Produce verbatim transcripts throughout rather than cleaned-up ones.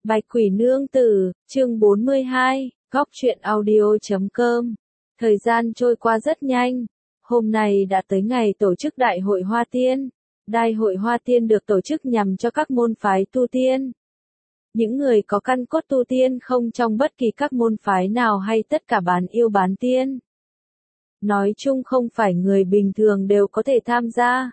Bạch Quỷ Nương Tử, chương bốn mươi hai, góc truyện audio chấm com. Thời gian trôi qua rất nhanh. Hôm nay đã tới ngày tổ chức Đại hội Hoa Tiên. Đại hội Hoa Tiên được tổ chức nhằm cho các môn phái tu tiên. Những người có căn cốt tu tiên không trong bất kỳ các môn phái nào hay tất cả bán yêu bán tiên. Nói chung không phải người bình thường đều có thể tham gia.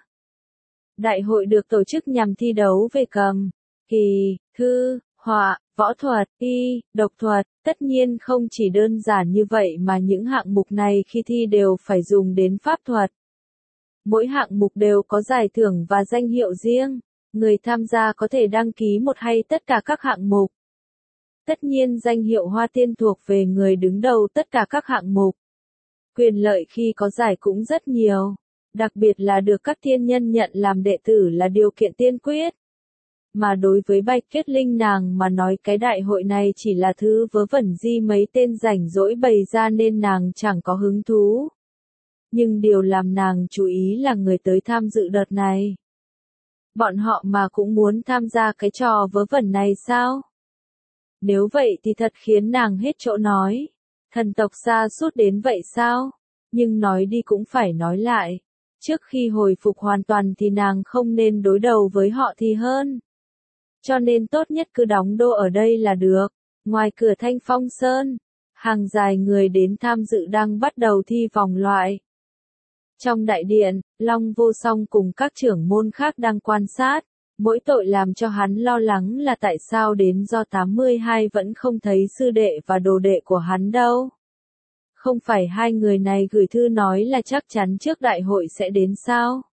Đại hội được tổ chức nhằm thi đấu về cầm, kỳ, thư, họa, võ thuật, y, độc thuật, tất nhiên không chỉ đơn giản như vậy mà những hạng mục này khi thi đều phải dùng đến pháp thuật. Mỗi hạng mục đều có giải thưởng và danh hiệu riêng, người tham gia có thể đăng ký một hay tất cả các hạng mục. Tất nhiên danh hiệu Hoa Tiên thuộc về người đứng đầu tất cả các hạng mục. Quyền lợi khi có giải cũng rất nhiều, đặc biệt là được các thiên nhân nhận làm đệ tử là điều kiện tiên quyết. Mà đối với Bạch Tuyết Linh nàng mà nói cái đại hội này chỉ là thứ vớ vẩn di mấy tên rảnh rỗi bày ra nên nàng chẳng có hứng thú. Nhưng điều làm nàng chú ý là người tới tham dự đợt này. Bọn họ mà cũng muốn tham gia cái trò vớ vẩn này sao? Nếu vậy thì thật khiến nàng hết chỗ nói. Thần tộc xa suốt đến vậy sao? Nhưng nói đi cũng phải nói lại. Trước khi hồi phục hoàn toàn thì nàng không nên đối đầu với họ thì hơn. Cho nên tốt nhất cứ đóng đô ở đây là được. Ngoài cửa Thanh Phong Sơn, hàng dài người đến tham dự đang bắt đầu thi vòng loại. Trong đại điện, Long Vô Song cùng các trưởng môn khác đang quan sát. Mỗi tội làm cho hắn lo lắng là tại sao đến do tám mươi hai vẫn không thấy sư đệ và đồ đệ của hắn đâu. Không phải hai người này gửi thư nói là chắc chắn trước đại hội sẽ đến sao?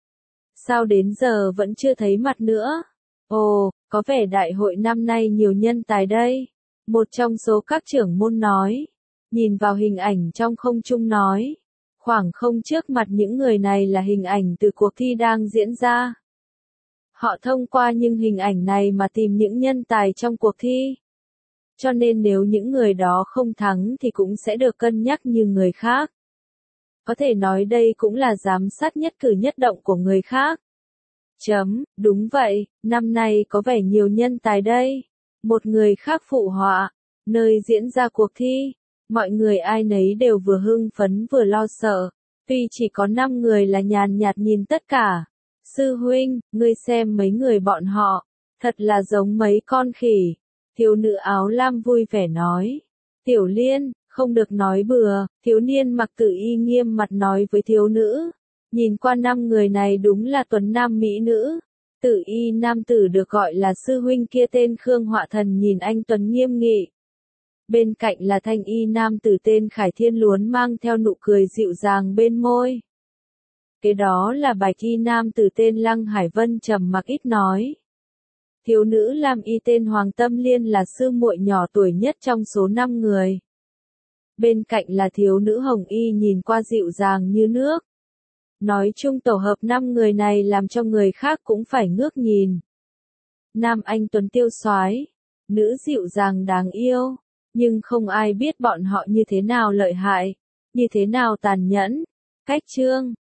Sao đến giờ vẫn chưa thấy mặt nữa? Ồ, có vẻ đại hội năm nay nhiều nhân tài đây. Một trong số các trưởng môn nói. Nhìn vào hình ảnh trong không trung nói. Khoảng không trước mặt những người này là hình ảnh từ cuộc thi đang diễn ra. Họ thông qua những hình ảnh này mà tìm những nhân tài trong cuộc thi. Cho nên nếu những người đó không thắng thì cũng sẽ được cân nhắc như người khác. Có thể nói đây cũng là giám sát nhất cử nhất động của người khác. Chấm, đúng vậy, năm nay có vẻ nhiều nhân tài đây. Một người khác phụ họa, nơi diễn ra cuộc thi, mọi người ai nấy đều vừa hưng phấn vừa lo sợ. Tuy chỉ có năm người là nhàn nhạt nhìn tất cả. Sư huynh, ngươi xem mấy người bọn họ, thật là giống mấy con khỉ. Thiếu nữ áo lam vui vẻ nói. Tiểu Liên, không được nói bừa, thiếu niên mặc tử y nghiêm mặt nói với thiếu nữ. Nhìn qua năm người này đúng là tuấn nam mỹ nữ. Tử y nam tử được gọi là sư huynh kia tên Khương Họa Thần nhìn anh tuấn nghiêm nghị. Bên cạnh là thanh y nam tử tên Khải Thiên Luốn mang theo nụ cười dịu dàng bên môi. Kế đó là bạch y nam tử tên Lăng Hải Vân trầm mặc ít nói. Thiếu nữ lam y tên Hoàng Tâm Liên là sư muội nhỏ tuổi nhất trong số năm người. Bên cạnh là thiếu nữ hồng y nhìn qua dịu dàng như nước. Nói chung tổ hợp năm người này làm cho người khác cũng phải ngước nhìn. Nam anh tuấn tiêu soái, nữ dịu dàng đáng yêu, nhưng không ai biết bọn họ như thế nào lợi hại, như thế nào tàn nhẫn. Cách chương